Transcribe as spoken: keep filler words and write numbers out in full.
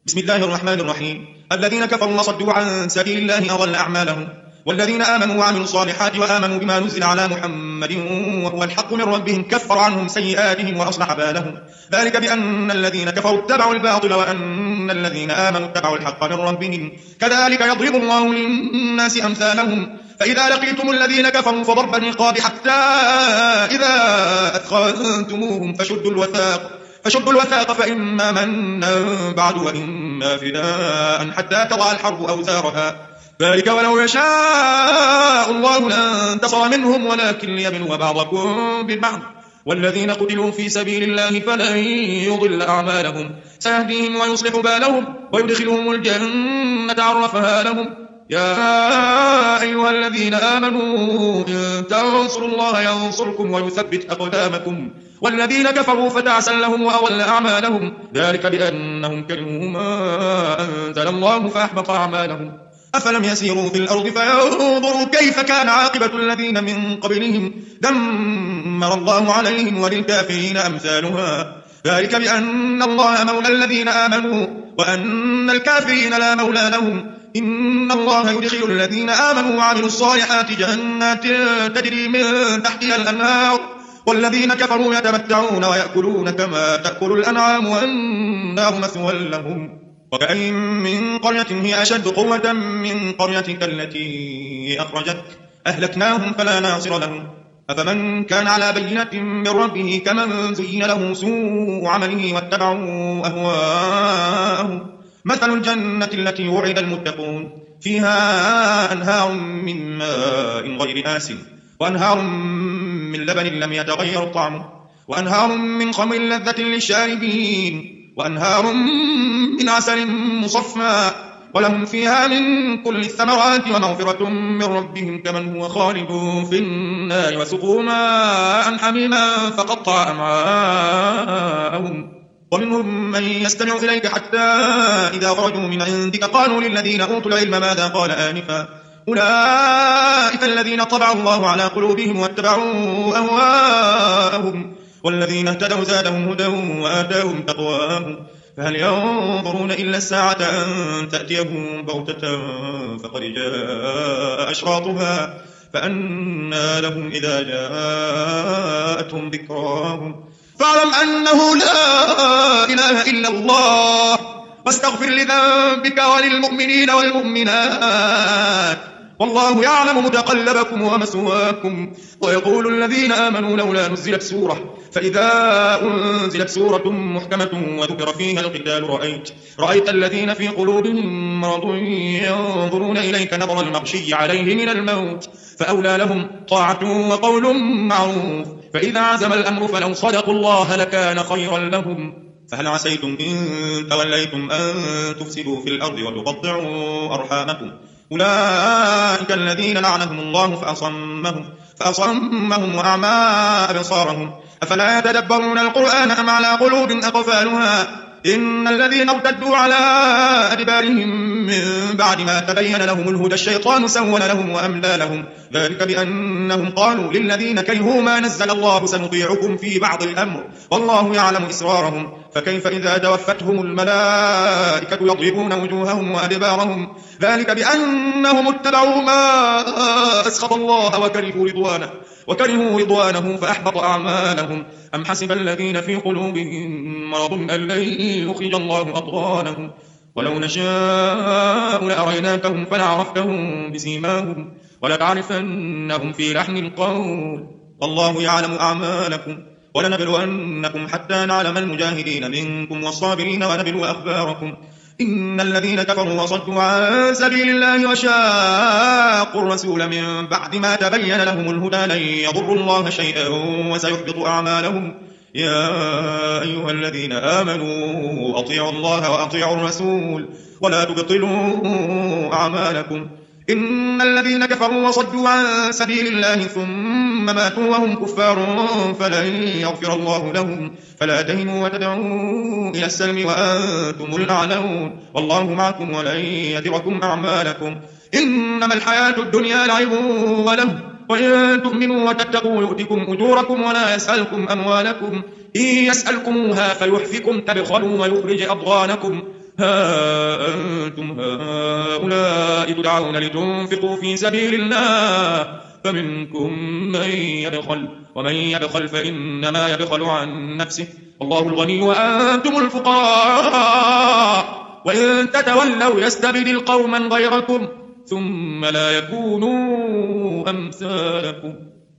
بسم الله الرحمن الرحيم. الذين كفروا وصدوا عن سبيل الله أضل أعمالهم، والذين آمنوا وعملوا الصالحات وآمنوا بما نزل على محمد وهو الحق من ربهم كفر عنهم سيئاتهم وأصلح بالهم، ذلك بأن الذين كفروا اتبعوا الباطل وأن الذين آمنوا اتبعوا الحق من ربهم، كذلك يضرب الله للناس أمثالهم. فإذا لقيتم الذين كفروا فضرب الرقاب حتى إذا أثخنتموهم فشدوا الوثاق فشدوا الوثاق فإما منا بعد وإما فداء حتى تضع الحرب أوزارها، ذلك ولو يشاء الله لانتصر منهم ولكن ليبلو بعضكم ببعض، والذين قتلوا في سبيل الله فلن يضل أعمالهم، سيهديهم ويصلح بالهم ويدخلهم الجنة عرفها لهم. يا أيها الذين آمنوا إن تنصروا الله ينصركم ويثبت أقدامكم، والذين كفروا فتعسا لهم وأضل أعمالهم، ذلك بأنهم كرهوا ما أنزل الله فأحبط أعمالهم. أفلم يسيروا في الأرض فينظروا كيف كان عاقبة الذين من قبلهم، دمر الله عليهم وللكافرين أمثالها، ذلك بأن الله مولى الذين آمنوا وأن الكافرين لا مولى لهم. إن الله يدخل الذين آمنوا وعملوا الصالحات جنات تجري من تحتها الأنهار، والذين كفروا يتمتعون ويأكلون كما تأكل الأنعام والنار مثوى لهم. وكأين من قرية هي أشد قوة من قريتك التي أخرجتك أهلكناهم فلا ناصر لهم، أفمن كان على بينة من ربه كمن زين له سوء عمله واتبعوا أهواءهم. مثل الجنة التي وعد المتقون فيها أنهار من ماء غير آسن وأنهار من لبن لم يتغير طعمه وأنهار من خمر لذة للشاربين وأنهار من عسل مصفى، ولهم فيها من كل الثمرات ومغفرة من ربهم كمن هو خالد في النار وسقوا ماء حميما فقطع أمعاءهم. ومنهم من يستمع إليك حتى إذا خرجوا من عندك قالوا للذين أوتوا العلم ماذا قال آنفا، أولئك الذين طبع الله على قلوبهم واتبعوا أهواءهم، والذين اهتدوا زادهم هدى وآتاهم تقواهم. فهل ينظرون إلا الساعة أن تأتيهم بغتة فقد جاء أشراطها فأنى لهم إذا جاءتهم ذكراهم. فاعلم أنه لا إله إلا الله واستغفر لذنبك وللمؤمنين والمؤمنات، والله يعلم متقلبكم ومثواكم. ويقول الذين آمنوا لولا نزلت سورة، فإذا أنزلت سورة محكمة وذكر فيها القتال رأيت رأيت الذين في قلوبهم مرض ينظرون إليك نظر المغشي عليه من الموت، فأولى لهم طاعة وقول معروف، فإذا عزم الأمر فلو صدقوا الله لكان خيرا لهم. فهل عسيتم إن توليتم أن تفسدوا في الأرض وتقطعوا أرحامكم، أولئك الذين لعنهم الله فأصمهم فأصمهم وأعمى أبصارهم، أفلا يتدبرون القرآن أم على قلوب أقفالها. إن الذين ارتدوا على أدبارهم من بعد ما تبين لهم الهدى الشيطان سول لهم وأملى لهم، ذلك بأنهم قالوا للذين كرهوا ما نزل الله سنطيعكم في بعض الأمر والله يعلم إسرارهم. فكيف إذا توفتهم الملائكة يضربون وجوههم وأدبارهم، ذلك بأنهم اتبعوا ما أسخط الله وكرهوا رضوانه وكرهوا رضوانه فأحبط أعمالهم. أم حسب الذين في قلوبهم مرض أن لن يخرج الله أضغانهم، ولو نشاء لأريناكهم فلعرفتهم بسيماهم ولتعرفنهم في لحن القول، والله يعلم أعمالكم. ولنبلونكم حتى نعلم المجاهدين منكم والصابرين ونبلو أخباركم. إن الذين كفروا وصدوا عن سبيل الله وشاقوا الرسول من بعد ما تبين لهم الهدى لن يضروا الله شيئا وسيحبط أعمالهم. يا أيها الذين آمنوا أطيعوا الله وأطيعوا الرسول ولا تبطلوا أعمالكم. إن الذين كفروا وصدوا عن سبيل الله ثم ماتوا وهم كفار فلن يغفر الله لهم، فلا تهنوا وتدعوا إلى السلم وأنتم الأعلون، والله معكم ولن يتركم أعمالكم. إنما الحياة الدنيا لعب وله، وإن تؤمنوا وتتقوا يؤتكم أجوركم ولا يسألكم أموالكم، إن يسألكموها فيحفكم تبخلوا ويخرج أضغانكم. ها أنتم هؤلاء تدعون لتنفقوا في سبيل الله فمنكم من يبخل ومن يبخل فإنما يبخل عن نفسه والله الغني وأنتم الفقراء وإن تتولوا يستبدل قوما غيركم ثم لا يكونوا أمثالكم